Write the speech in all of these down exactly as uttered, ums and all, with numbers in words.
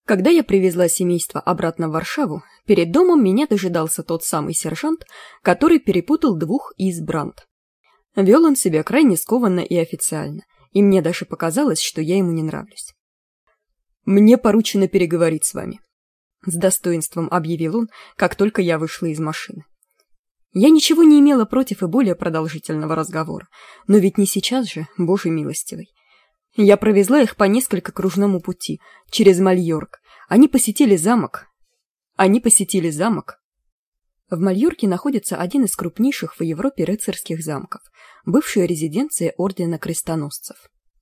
Когда я привезла семейство обратно в Варшаву, перед домом меня дожидался тот самый сержант, который перепутал двух из Бранд. Вел он себя крайне скованно и официально, и мне даже показалось, что я ему не нравлюсь. «Мне поручено переговорить с вами», — с достоинством объявил он, как только я вышла из машины. Я ничего не имела против и более продолжительного разговора, но ведь не сейчас же, Боже милостивый. Я провезла их по несколько кружному пути, через Мальорк. Они посетили замок. Они посетили замок. В Мальорке находится один из крупнейших в Европе рыцарских замков, бывшая резиденция Ордена Крестоносцев.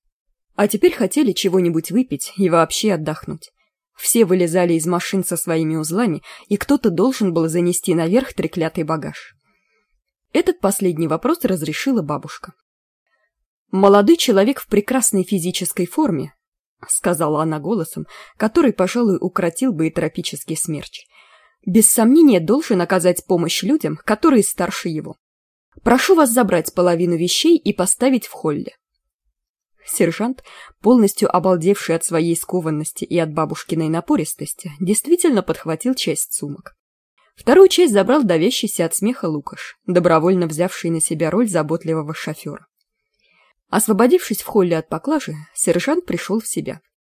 А теперь хотели чего-нибудь выпить и вообще отдохнуть. Все вылезали из машин со своими узлами, и кто-то должен был занести наверх треклятый багаж. Этот последний вопрос разрешила бабушка. «Молодой человек в прекрасной физической форме», — сказала она голосом, который, пожалуй, укротил бы и тропический смерч, «без сомнения должен оказать помощь людям, которые старше его. Прошу вас забрать половину вещей и поставить в холле». Сержант, полностью обалдевший от своей скованности и от бабушкиной напористости, действительно подхватил часть сумок. Вторую часть забрал давящийся от смеха Лукаш, добровольно взявший на себя роль заботливого шофера. Освободившись в холле от поклажи, сержант пришел в себя.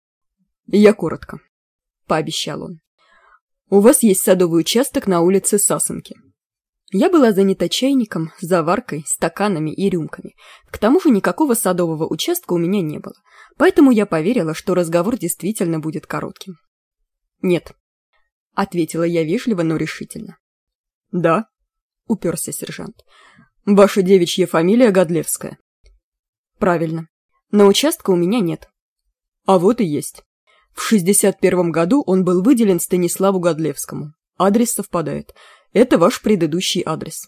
«Я коротко», — пообещал он. «У вас есть садовый участок на улице Сасанки». Я была занята чайником, заваркой, стаканами и рюмками. К тому же никакого садового участка у меня не было, поэтому я поверила, что разговор действительно будет коротким. «Нет», — ответила я вежливо, но решительно. «Да», — уперся сержант. «Ваша девичья фамилия Годлевская». «Правильно. Но участка у меня нет». «А вот и есть. В шестьдесят первом году он был выделен Станиславу Годлевскому. Адрес совпадает. Это ваш предыдущий адрес».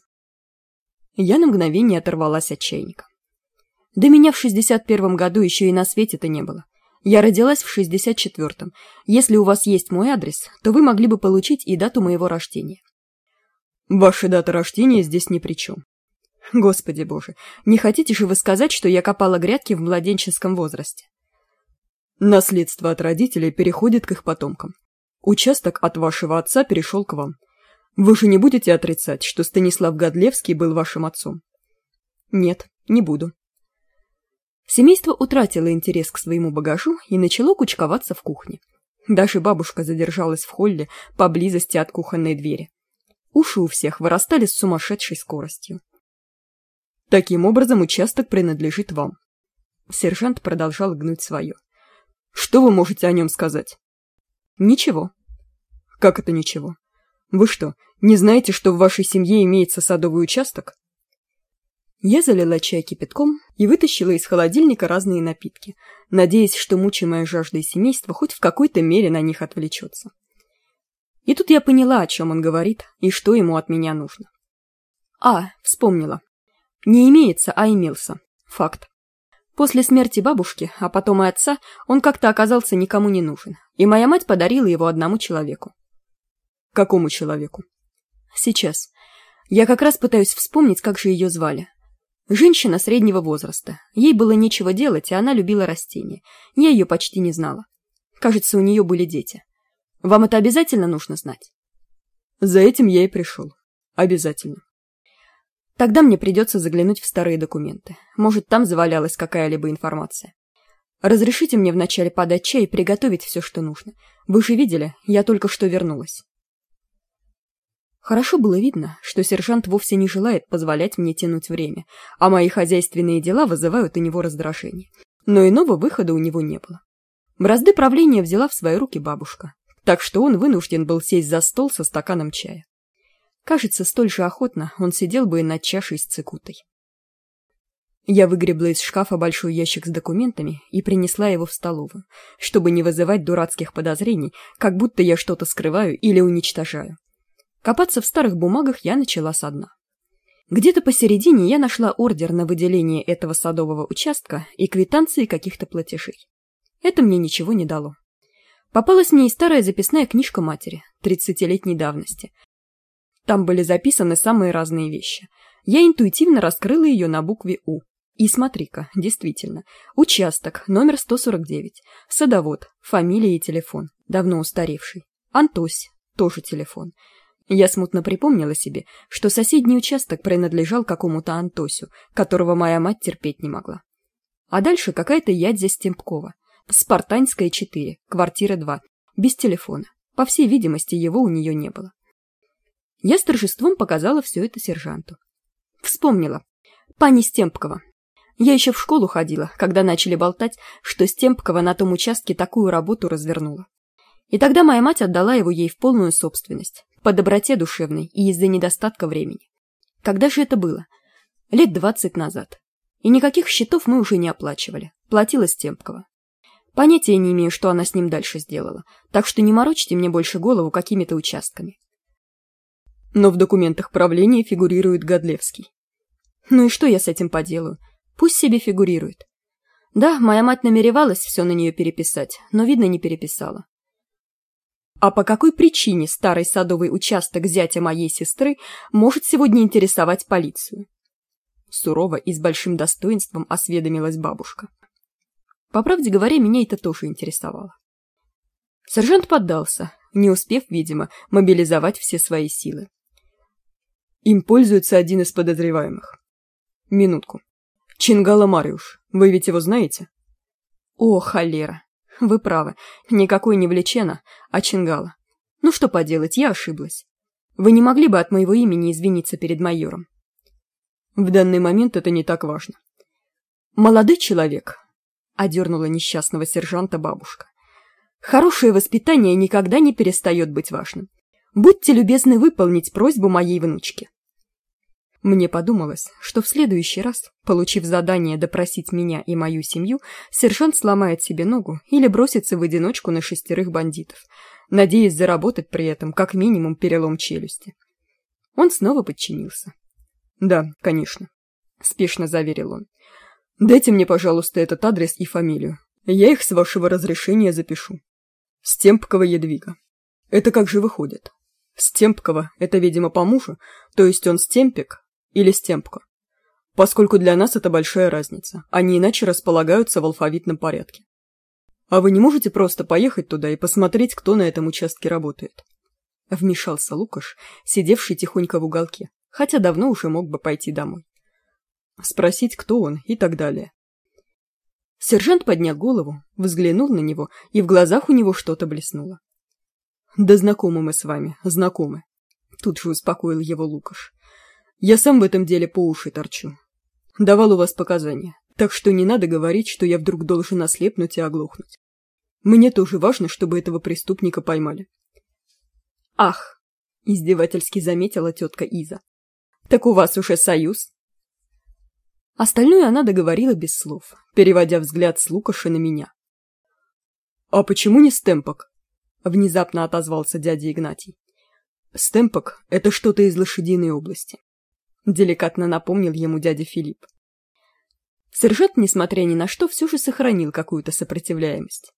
Я на мгновение оторвалась от чайника. Да меня в шестьдесят первом году еще и на свете-то не было. Я родилась в шестьдесят четвёртом. Если у вас есть мой адрес, то вы могли бы получить и дату моего рождения. Ваша дата рождения здесь ни при чем. Господи боже, не хотите же вы сказать, что я копала грядки в младенческом возрасте? Наследство от родителей переходит к их потомкам. Участок от вашего отца перешел к вам. Вы же не будете отрицать, что Станислав Годлевский был вашим отцом? Нет, не буду. Семейство утратило интерес к своему багажу и начало кучковаться в кухне. Даже бабушка задержалась в холле поблизости от кухонной двери. Уши у всех вырастали с сумасшедшей скоростью. Таким образом, участок принадлежит вам. Сержант продолжал гнуть свое. Что вы можете о нем сказать? Ничего. Как это ничего? Вы что, не знаете, что в вашей семье имеется садовый участок? Я залила чай кипятком и вытащила из холодильника разные напитки, надеясь, что мучимое жаждой семейство хоть в какой-то мере на них отвлечется. И тут я поняла, о чем он говорит и что ему от меня нужно. А, вспомнила. Не имеется, а имелся. Факт. После смерти бабушки, а потом и отца, он как-то оказался никому не нужен, и моя мать подарила его одному человеку. Какому человеку? Сейчас. Я как раз пытаюсь вспомнить, как же ее звали. Женщина среднего возраста. Ей было нечего делать, и она любила растения. Я ее почти не знала. Кажется, у нее были дети. Вам это обязательно нужно знать? За этим я и пришел. Обязательно. Тогда мне придется заглянуть в старые документы. Может, там завалялась какая-либо информация. Разрешите мне вначале подать чай и приготовить все, что нужно. Вы же видели, я только что вернулась. Хорошо было видно, что сержант вовсе не желает позволять мне тянуть время, а мои хозяйственные дела вызывают у него раздражение. Но иного выхода у него не было. Бразды правления взяла в свои руки бабушка, так что он вынужден был сесть за стол со стаканом чая. Кажется, столь же охотно он сидел бы и над чашей с цикутой. Я выгребла из шкафа большой ящик с документами и принесла его в столовую, чтобы не вызывать дурацких подозрений, как будто я что-то скрываю или уничтожаю. Копаться в старых бумагах я начала со дна. Где-то посередине я нашла ордер на выделение этого садового участка и квитанции каких-то платежей. Это мне ничего не дало. Попалась мне и старая записная книжка матери, тридцатилетней давности. Там были записаны самые разные вещи. Я интуитивно раскрыла ее на букве «У». И смотри-ка, действительно, участок, номер сто сорок девять, садовод, фамилия и телефон, давно устаревший. Антось, тоже телефон. Я смутно припомнила себе, что соседний участок принадлежал какому-то Антосю, которого моя мать терпеть не могла. А дальше какая-то Ядзя Стемпкова. Спартанская, четыре, квартира два, без телефона. По всей видимости, его у нее не было. Я с торжеством показала все это сержанту. Вспомнила. Пани Стемпкова. Я еще в школу ходила, когда начали болтать, что Стемпкова на том участке такую работу развернула. И тогда моя мать отдала его ей в полную собственность, по доброте душевной и из-за недостатка времени. Когда же это было? Лет двадцать назад. И никаких счетов мы уже не оплачивали. Платила Стемпкова. Понятия не имею, что она с ним дальше сделала, так что не морочьте мне больше голову какими-то участками. Но в документах правления фигурирует Годлевский. Ну и что я с этим поделаю? Пусть себе фигурирует. Да, моя мать намеревалась все на нее переписать, но, видно, не переписала. А по какой причине старый садовый участок зятя моей сестры может сегодня интересовать полицию? Сурово и с большим достоинством осведомилась бабушка. По правде говоря, меня это тоже интересовало. Сержант поддался, не успев, видимо, мобилизовать все свои силы. Им пользуется один из подозреваемых. Минутку. Чингала Мариуш, вы ведь его знаете? О, холера, вы правы, никакой не Влечена, а Чингала. Ну что поделать, я ошиблась. Вы не могли бы от моего имени извиниться перед майором? В данный момент это не так важно. Молодой человек, одернула несчастного сержанта бабушка. Хорошее воспитание никогда не перестает быть важным. Будьте любезны выполнить просьбу моей внучки. Мне подумалось, что в следующий раз, получив задание допросить меня и мою семью, сержант сломает себе ногу или бросится в одиночку на шестерых бандитов, надеясь заработать при этом как минимум перелом челюсти. Он снова подчинился. «Да, конечно», — спешно заверил он. «Дайте мне, пожалуйста, этот адрес и фамилию. Я их с вашего разрешения запишу. Стемпкова Едвига. Это как же выходит? Стемпкова — это, видимо, по мужу, то есть он Стемпик или Стемпко. Поскольку для нас это большая разница, они иначе располагаются в алфавитном порядке. А вы не можете просто поехать туда и посмотреть, кто на этом участке работает?» Вмешался Лукаш, сидевший тихонько в уголке, хотя давно уже мог бы пойти домой. Спросить, кто он, и так далее. Сержант поднял голову, взглянул на него, и в глазах у него что-то блеснуло. «Да знакомы мы с вами, знакомы», — тут же успокоил его Лукаш. «Я сам в этом деле по уши торчу. Давал у вас показания, так что не надо говорить, что я вдруг должен ослепнуть и оглохнуть. Мне тоже важно, чтобы этого преступника поймали». «Ах!» — издевательски заметила тетка Иза. «Так у вас уже союз?» Остальное она договорила без слов, переводя взгляд с Лукаша на меня. «А почему не Стемпок?» — внезапно отозвался дядя Игнатий. «Стемпок — это что-то из лошадиной области», — деликатно напомнил ему дядя Филипп. Сержант, несмотря ни на что, все же сохранил какую-то сопротивляемость.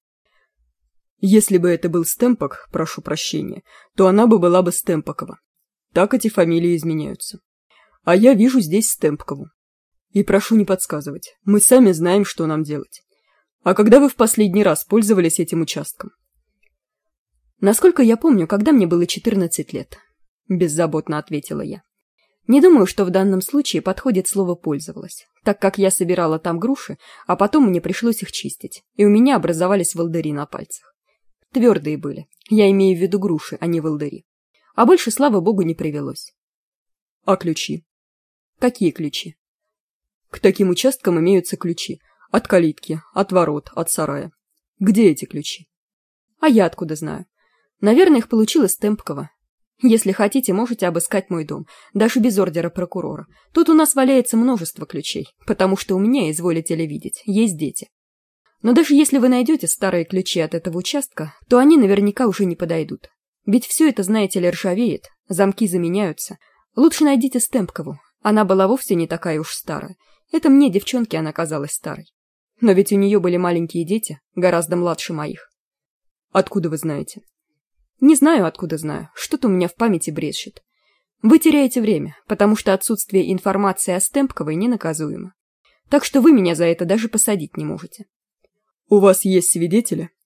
«Если бы это был Стемпок, прошу прощения, то она бы была бы Стемпокова. Так эти фамилии изменяются. А я вижу здесь Стемпкову. И прошу не подсказывать, мы сами знаем, что нам делать. А когда вы в последний раз пользовались этим участком?» «Насколько я помню, когда мне было четырнадцать лет», — беззаботно ответила я. «Не думаю, что в данном случае подходит слово «пользовалась», так как я собирала там груши, а потом мне пришлось их чистить, и у меня образовались волдыри на пальцах. Твердые были, я имею в виду груши, а не волдыри. А больше, слава богу, не привелось». «А ключи?» «Какие ключи?» «К таким участкам имеются ключи. От калитки, от ворот, от сарая. Где эти ключи?» «А я откуда знаю? Наверное, их получила Стемпкова. Если хотите, можете обыскать мой дом, даже без ордера прокурора. Тут у нас валяется множество ключей, потому что у меня, изволите ли видеть, есть дети. Но даже если вы найдете старые ключи от этого участка, то они наверняка уже не подойдут. Ведь все это, знаете ли, ржавеет, замки заменяются. Лучше найдите Стемпкову, она была вовсе не такая уж старая. Это мне, девчонке, она казалась старой. Но ведь у нее были маленькие дети, гораздо младше моих». «Откуда вы знаете?» «Не знаю, откуда знаю. Что-то у меня в памяти брезжит. Вы теряете время, потому что отсутствие информации о Стемпковой ненаказуемо. Так что вы меня за это даже посадить не можете». «У вас есть свидетели?»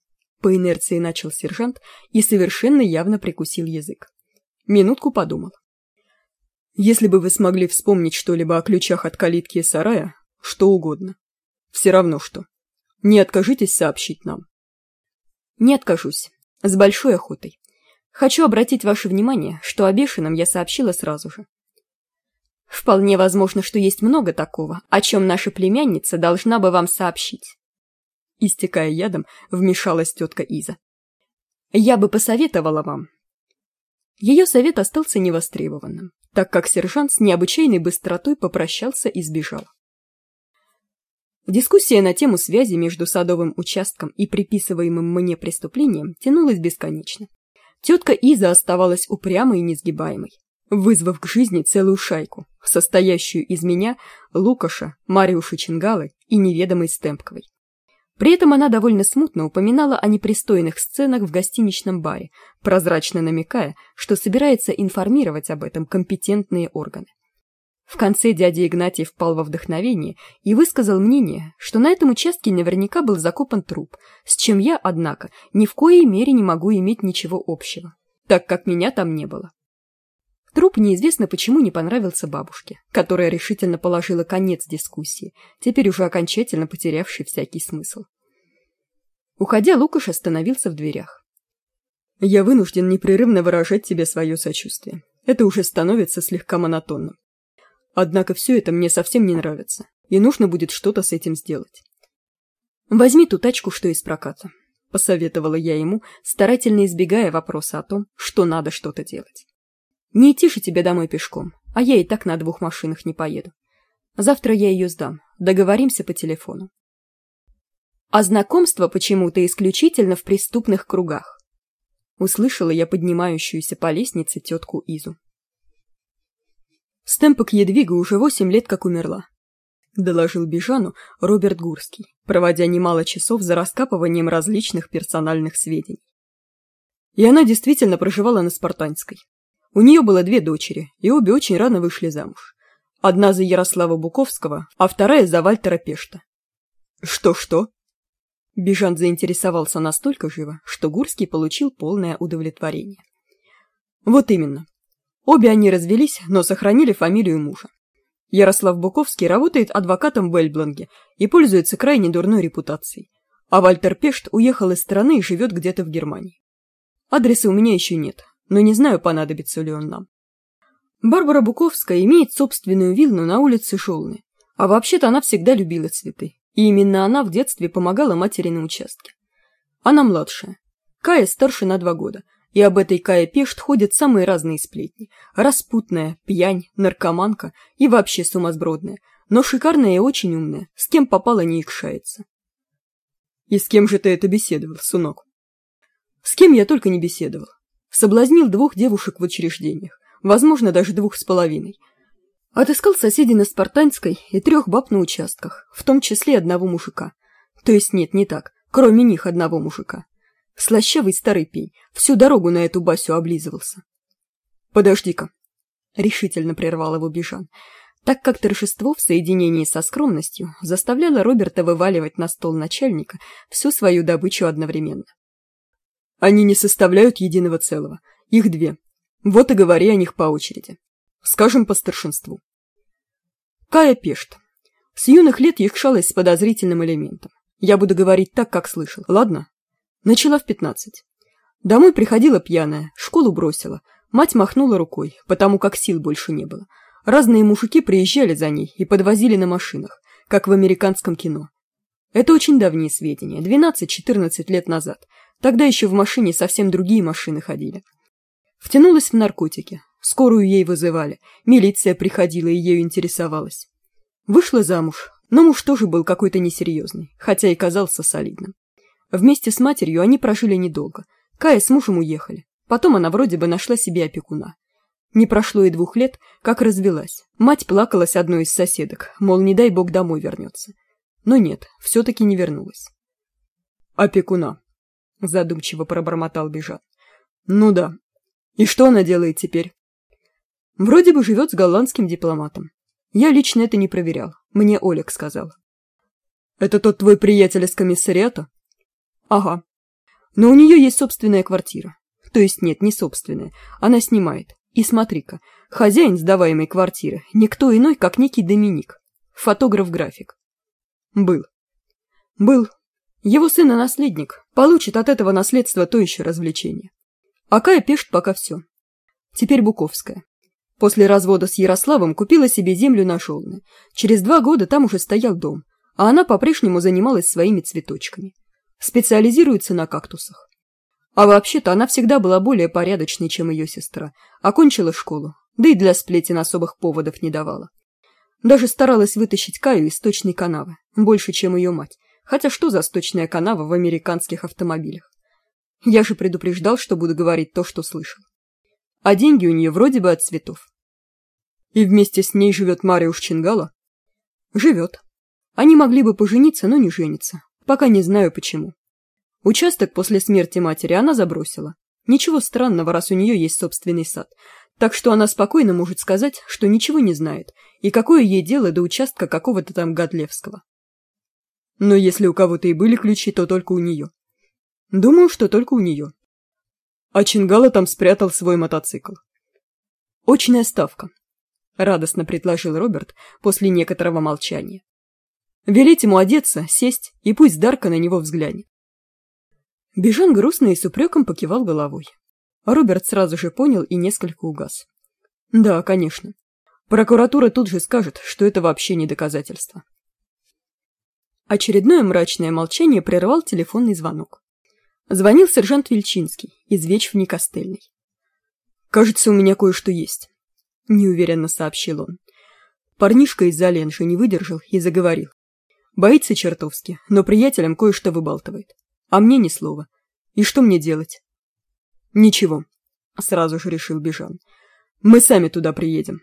По инерции начал сержант и совершенно явно прикусил язык. Минутку подумал. Если бы вы смогли вспомнить что-либо о ключах от калитки и сарая, что угодно. Все равно что. Не откажитесь сообщить нам. Не откажусь. С большой охотой. Хочу обратить ваше внимание, что о бешеном я сообщила сразу же. Вполне возможно, что есть много такого, о чем наша племянница должна бы вам сообщить. Истекая ядом, вмешалась тетка Иза. Я бы посоветовала вам. Ее совет остался невостребованным, так как сержант с необычайной быстротой попрощался и сбежал. Дискуссия на тему связи между садовым участком и приписываемым мне преступлением тянулась бесконечно. Тетка Иза оставалась упрямой и несгибаемой, вызвав к жизни целую шайку, состоящую из меня, Лукаша, Мариуши Чингалы и неведомой Стемпковой. При этом она довольно смутно упоминала о непристойных сценах в гостиничном баре, прозрачно намекая, что собирается информировать об этом компетентные органы. В конце дядя Игнатий впал во вдохновение и высказал мнение, что на этом участке наверняка был закопан труп, с чем я, однако, ни в коей мере не могу иметь ничего общего, так как меня там не было. Труп неизвестно почему не понравился бабушке, которая решительно положила конец дискуссии, теперь уже окончательно потерявшей всякий смысл. Уходя, Лукаш остановился в дверях. «Я вынужден непрерывно выражать тебе свое сочувствие. Это уже становится слегка монотонным. Однако все это мне совсем не нравится, и нужно будет что-то с этим сделать. Возьми ту тачку, что из проката», — посоветовала я ему, старательно избегая вопроса о том, что надо что-то делать. «Не идти же тебе домой пешком, а я и так на двух машинах не поеду. Завтра я ее сдам, договоримся по телефону». «А знакомство почему-то исключительно в преступных кругах», — услышала я поднимающуюся по лестнице тетку Изу. «Стемпок Едвига уже восемь лет как умерла», — доложил Бежану Роберт Гурский, проводя немало часов за раскапыванием различных персональных сведений. И она действительно проживала на Спартанской. У нее было две дочери, и обе очень рано вышли замуж. Одна за Ярослава Буковского, а вторая за Вальтера Пешта. «Что-что?» Бежан заинтересовался настолько живо, что Гурский получил полное удовлетворение. «Вот именно. Обе они развелись, но сохранили фамилию мужа. Ярослав Буковский работает адвокатом в Эльбланге и пользуется крайне дурной репутацией, а Вальтер Пешт уехал из страны и живет где-то в Германии. Адреса у меня еще нет, но не знаю, понадобится ли он нам. Барбара Буковская имеет собственную виллу на улице Шолны, а вообще-то она всегда любила цветы, и именно она в детстве помогала матери на участке. Она младшая. Кая старше на два года, и об этой Кае Пешт ходят самые разные сплетни. Распутная, пьянь, наркоманка и вообще сумасбродная, но шикарная и очень умная, с кем попало не икшается. «И с кем же ты это беседовал, сынок?» «С кем я только не беседовал. Соблазнил двух девушек в учреждениях, возможно, даже двух с половиной. Отыскал соседей на Спартанской и трех баб на участках, в том числе одного мужика. То есть нет, не так, кроме них одного мужика. Слащавый старый пень, всю дорогу на эту Басю облизывался». «Подожди-ка», — решительно прервал его Бежан, так как торжество в соединении со скромностью заставляло Роберта вываливать на стол начальника всю свою добычу одновременно. «Они не составляют единого целого, их две. Вот и говори о них по очереди. Скажем по старшинству. Кая Пешт. С юных лет якшалась с подозрительным элементом. Я буду говорить так, как слышал, ладно? Начала в пятнадцать. Домой приходила пьяная, школу бросила. Мать махнула рукой, потому как сил больше не было. Разные мужики приезжали за ней и подвозили на машинах, как в американском кино. Это очень давние сведения, двенадцать-четырнадцать лет назад. Тогда еще в машине совсем другие машины ходили. Втянулась в наркотики. Скорую ей вызывали, милиция приходила и ею интересовалась. Вышла замуж, но муж тоже был какой-то несерьезный, хотя и казался солидным. Вместе с матерью они прожили недолго. Кая с мужем уехали. Потом она вроде бы нашла себе опекуна. Не прошло и двух лет, как развелась. Мать плакалась одной из соседок, мол, не дай бог домой вернется. Но нет, все-таки не вернулась. «Опекуна», — задумчиво пробормотал Бежан. «Ну да. И что она делает теперь?» «Вроде бы живет с голландским дипломатом. Я лично это не проверял, мне Олег сказал». «Это тот твой приятель из комиссариата?» «Ага. Но у нее есть собственная квартира. То есть нет, не собственная. Она снимает. И смотри-ка, хозяин сдаваемой квартиры никто иной, как некий Доминик. Фотограф-график. Был. Был. Его сын и наследник получит от этого наследства то еще развлечение. А Кая пишет пока все. Теперь Буковская. После развода с Ярославом купила себе землю на Жолны. Через два года там уже стоял дом, а она по-прежнему занималась своими цветочками. Специализируется на кактусах. А вообще-то она всегда была более порядочной, чем ее сестра. Окончила школу, да и для сплетен особых поводов не давала. Даже старалась вытащить Каю из сточной канавы, больше, чем ее мать. Хотя что за сточная канава в американских автомобилях? Я же предупреждал, что буду говорить то, что слышал. А деньги у нее вроде бы от цветов. И вместе с ней живет Мариуш Чингало? Живет. Они могли бы пожениться, но не женятся. Пока не знаю почему. Участок после смерти матери она забросила. Ничего странного, раз у нее есть собственный сад. Так что она спокойно может сказать, что ничего не знает, и какое ей дело до участка какого-то там Годлевского. Но если у кого-то и были ключи, то только у нее. Думаю, что только у нее. А Чингало там спрятал свой мотоцикл. Очная ставка, радостно предложил Роберт после некоторого молчания. Велеть ему одеться, сесть, и пусть Дарка на него взглянет. Бежан грустно и с упреком покивал головой. Роберт сразу же понял и несколько угас. Да, конечно. Прокуратура тут же скажет, что это вообще не доказательство. Очередное мрачное молчание прервал телефонный звонок. Звонил сержант Вельчинский из Вечфни-Костельной. «Кажется, у меня кое-что есть», — неуверенно сообщил он. Парнишка из Заленжа не выдержал и заговорил. Боится чертовски, но приятелям кое-что выбалтывает. А мне ни слова. И что мне делать? Ничего, сразу же решил Бежан. Мы сами туда приедем.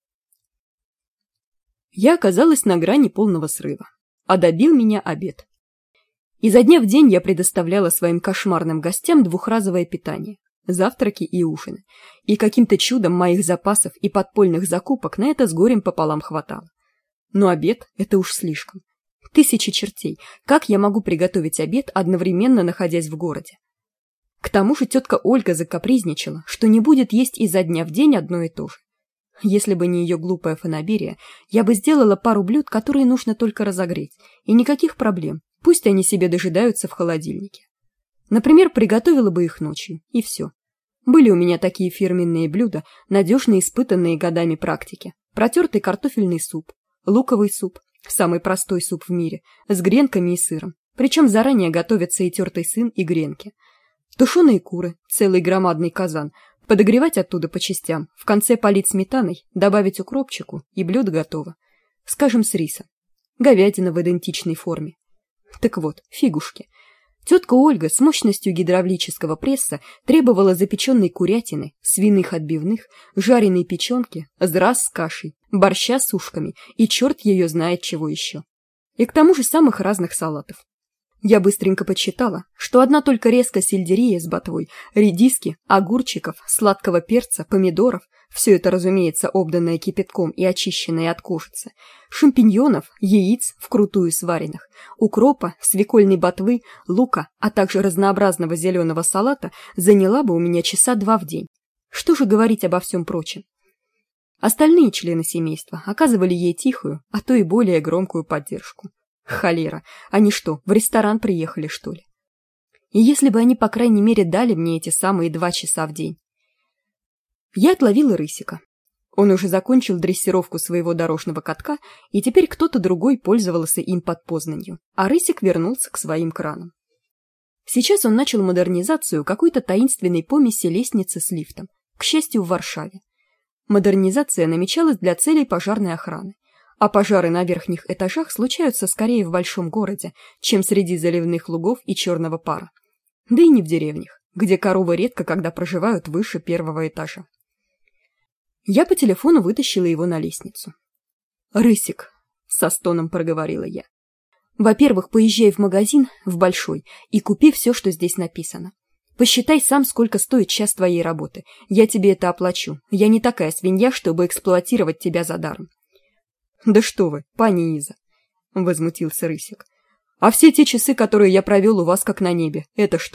Я оказалась на грани полного срыва, а добил меня обед. Изо дня в день я предоставляла своим кошмарным гостям двухразовое питание, завтраки и ужины, и каким-то чудом моих запасов и подпольных закупок на это с горем пополам хватало. Но обед — это уж слишком. Тысячи чертей. Как я могу приготовить обед, одновременно находясь в городе? К тому же тетка Ольга закапризничала, что не будет есть изо дня в день одно и то же. Если бы не ее глупая фанаберия, я бы сделала пару блюд, которые нужно только разогреть, и никаких проблем, пусть они себе дожидаются в холодильнике. Например, приготовила бы их ночью, и все. Были у меня такие фирменные блюда, надежно испытанные годами практики. Протертый картофельный суп, луковый суп, самый простой суп в мире, с гренками и сыром, причем заранее готовятся и тертый сын, и гренки. Тушеные куры, целый громадный казан, подогревать оттуда по частям, в конце полить сметаной, добавить укропчику, и блюдо готово. Скажем, с рисом. Говядина в идентичной форме. Так вот, фигушки. Тетка Ольга с мощностью гидравлического пресса требовала запеченной курятины, свиных отбивных, жареной печенки, зраз с кашей, борща с ушками и черт ее знает чего еще. И к тому же самых разных салатов. Я быстренько подсчитала, что одна только резка сельдерея с ботвой, редиски, огурчиков, сладкого перца, помидоров, все это, разумеется, обданное кипятком и очищенное от кожицы, шампиньонов, яиц вкрутую сваренных, укропа, свекольной ботвы, лука, а также разнообразного зеленого салата заняла бы у меня часа два в день. Что же говорить обо всем прочем? Остальные члены семейства оказывали ей тихую, а то и более громкую поддержку. Холера, они что, в ресторан приехали, что ли? И если бы они, по крайней мере, дали мне эти самые два часа в день. Я отловила Рысика. Он уже закончил дрессировку своего дорожного катка, и теперь кто-то другой пользовался им под Познанью, а Рысик вернулся к своим кранам. Сейчас он начал модернизацию какой-то таинственной помеси лестницы с лифтом, к счастью, в Варшаве. Модернизация намечалась для целей пожарной охраны. А пожары на верхних этажах случаются скорее в большом городе, чем среди заливных лугов и черного пара. Да и не в деревнях, где коровы редко когда проживают выше первого этажа. Я по телефону вытащила его на лестницу. «Рысик», — со стоном проговорила я, — «во-первых, поезжай в магазин, в большой, и купи все, что здесь написано. Посчитай сам, сколько стоит час твоей работы. Я тебе это оплачу. Я не такая свинья, чтобы эксплуатировать тебя за даром». «Да что вы, пани Иза!» — возмутился Рысик. «А все те часы, которые я провел у вас как на небе, это что,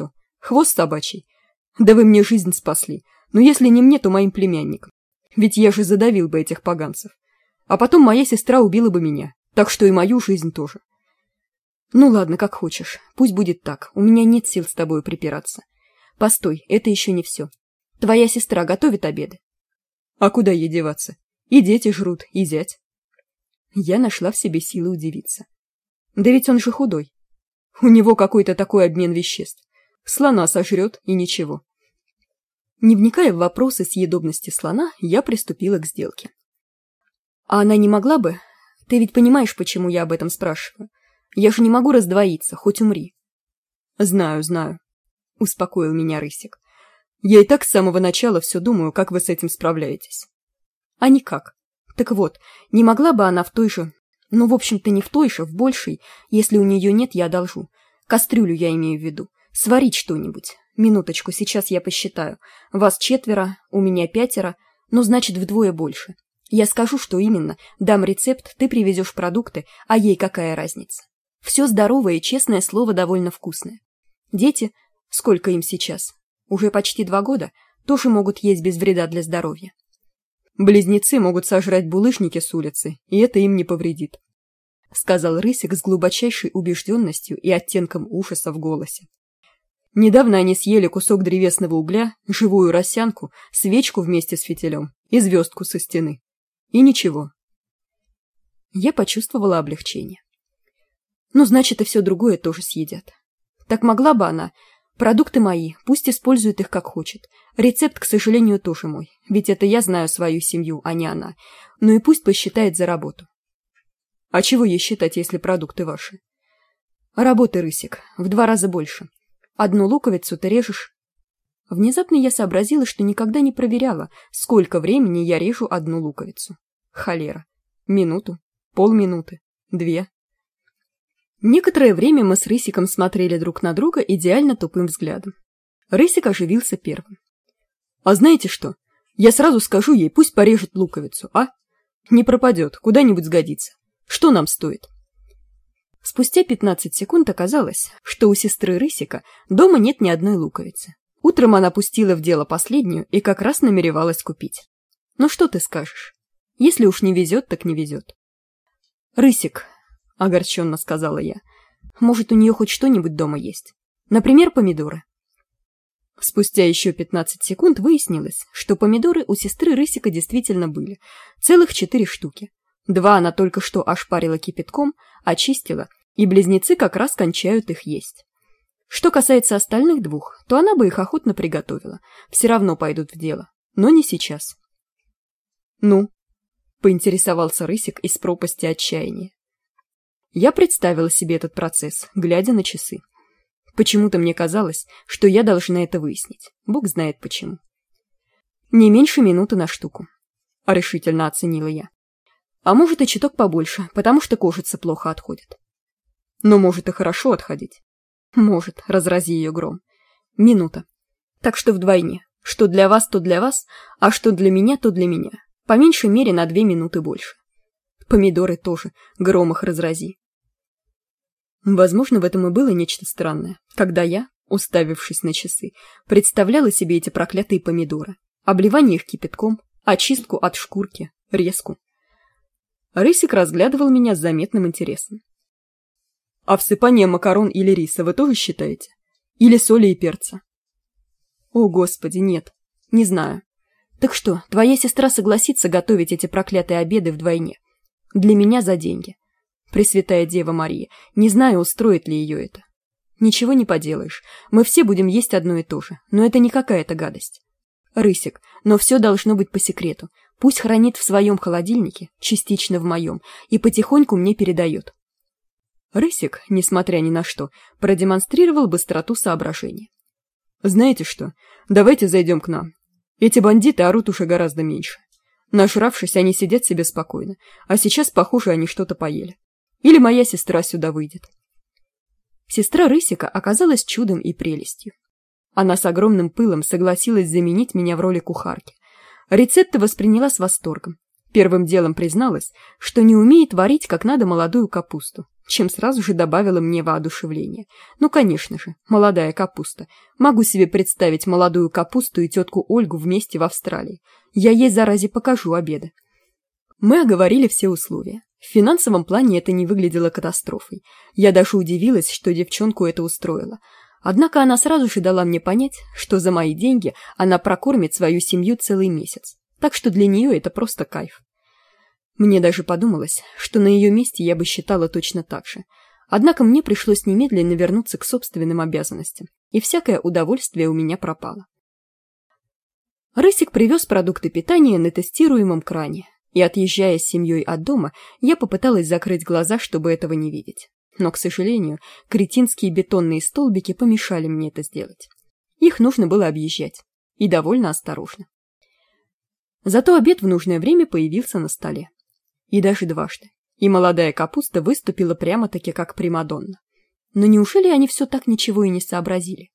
Хвост собачий. Да вы мне жизнь спасли. Но если не мне, то моим племянникам. Ведь я же задавил бы этих поганцев. А потом моя сестра убила бы меня. Так что и мою жизнь тоже. Ну ладно, как хочешь. Пусть будет так. У меня нет сил с тобой припираться. Постой, это еще не все. Твоя сестра готовит обеды? А куда ей деваться? И дети жрут, и зять. Я нашла в себе силы удивиться. Да ведь он же худой. У него какой-то такой обмен веществ. Слона сожрет, и ничего. Не вникая в вопросы съедобности слона, я приступила к сделке. А она не могла бы? Ты ведь понимаешь, почему я об этом спрашиваю? Я же не могу раздвоиться, хоть умри. Знаю, знаю, успокоил меня Рысик. Я и так с самого начала все думаю, как вы с этим справляетесь. А никак. Так вот, не могла бы она в той же... Ну, в общем-то, не в той же, в большей. Если у нее нет, я одолжу. Кастрюлю я имею в виду. Сварить что-нибудь. Минуточку, сейчас я посчитаю. Вас четверо, у меня пятеро. Ну, значит, вдвое больше. Я скажу, что именно. Дам рецепт, ты привезешь продукты, а ей какая разница? Все здоровое и, честное слово, довольно вкусное. Дети, сколько им сейчас? Уже почти два года, тоже могут есть без вреда для здоровья. Близнецы могут сожрать булыжники с улицы, и это им не повредит, сказал Рысик с глубочайшей убежденностью и оттенком ужаса в голосе. Недавно они съели кусок древесного угля, живую росянку, свечку вместе с фитилем и звездку со стены. И ничего. Я почувствовала облегчение. Ну, значит, и все другое тоже съедят. Так могла бы она... Продукты мои, пусть использует их как хочет. Рецепт, к сожалению, тоже мой, ведь это я знаю свою семью, а не она. Ну и пусть посчитает за работу. А чего ей считать, если продукты ваши? Работы, Рысик, в два раза больше. Одну луковицу ты режешь... Внезапно я сообразила, что никогда не проверяла, сколько времени я режу одну луковицу. Холера. Минуту, полминуты, две... Некоторое время мы с Рысиком смотрели друг на друга идеально тупым взглядом. Рысик оживился первым. «А знаете что? Я сразу скажу ей, пусть порежет луковицу, а? Не пропадет, куда-нибудь сгодится. Что нам стоит?» Спустя пятнадцать секунд оказалось, что у сестры Рысика дома нет ни одной луковицы. Утром она пустила в дело последнюю и как раз намеревалась купить. «Ну что ты скажешь? Если уж не везет, так не везет». «Рысик», — огорченно сказала я. «Может, у нее хоть что-нибудь дома есть? Например, помидоры?» Спустя еще пятнадцать секунд выяснилось, что помидоры у сестры Рысика действительно были. Целых четыре штуки. Два она только что ошпарила кипятком, очистила, и близнецы как раз кончают их есть. Что касается остальных двух, то она бы их охотно приготовила. Все равно пойдут в дело. Но не сейчас. «Ну?» — поинтересовался Рысик из пропасти отчаяния. Я представила себе этот процесс, глядя на часы. Почему-то мне казалось, что я должна это выяснить. Бог знает почему. Не меньше минуты на штуку. Решительно оценила я. А может и чуток побольше, потому что кожица плохо отходит. Но может и хорошо отходить. Может, разрази ее гром. Минута. Так что вдвойне. Что для вас, то для вас, а что для меня, то для меня. По меньшей мере на две минуты больше. Помидоры тоже, гром их разрази. Возможно, в этом и было нечто странное, когда я, уставившись на часы, представляла себе эти проклятые помидоры, обливание их кипятком, очистку от шкурки, резку. Рысик разглядывал меня с заметным интересом. «А всыпание макарон или риса вы тоже считаете? Или соли и перца?» «О, Господи, нет, не знаю. Так что, твоя сестра согласится готовить эти проклятые обеды вдвойне? Для меня за деньги. Пресвятая Дева Мария, не знаю, устроит ли ее это. Ничего не поделаешь, мы все будем есть одно и то же, но это не какая-то гадость. Рысик, но все должно быть по секрету. Пусть хранит в своем холодильнике, частично в моем, и потихоньку мне передает». Рысик, несмотря ни на что, продемонстрировал быстроту соображения. «Знаете что, давайте зайдем к нам. Эти бандиты орут уже гораздо меньше. Нажравшись, они сидят себе спокойно, а сейчас, похоже, они что-то поели. Или моя сестра сюда выйдет». Сестра Рысика оказалась чудом и прелестью. Она с огромным пылом согласилась заменить меня в роли кухарки. Рецепты восприняла с восторгом. Первым делом призналась, что не умеет варить как надо молодую капусту. чем сразу же добавило мне воодушевление. Ну, конечно же, молодая капуста. Могу себе представить молодую капусту и тетку Ольгу вместе в Австралии. Я ей, заразе, покажу обеды. Мы оговорили все условия. В финансовом плане это не выглядело катастрофой. Я даже удивилась, что девчонку это устроило. Однако она сразу же дала мне понять, что за мои деньги она прокормит свою семью целый месяц. Так что для нее это просто кайф. Мне даже подумалось, что на ее месте я бы считала точно так же. Однако мне пришлось немедленно вернуться к собственным обязанностям, и всякое удовольствие у меня пропало. Рысик привез продукты питания на тестируемом кране, и, отъезжая с семьей от дома, я попыталась закрыть глаза, чтобы этого не видеть. Но, к сожалению, кретинские бетонные столбики помешали мне это сделать. Их нужно было объезжать, и довольно осторожно. Зато обед в нужное время появился на столе. И даже дважды. И молодая капуста выступила прямо-таки как примадонна. Но неужели они все так ничего и не сообразили?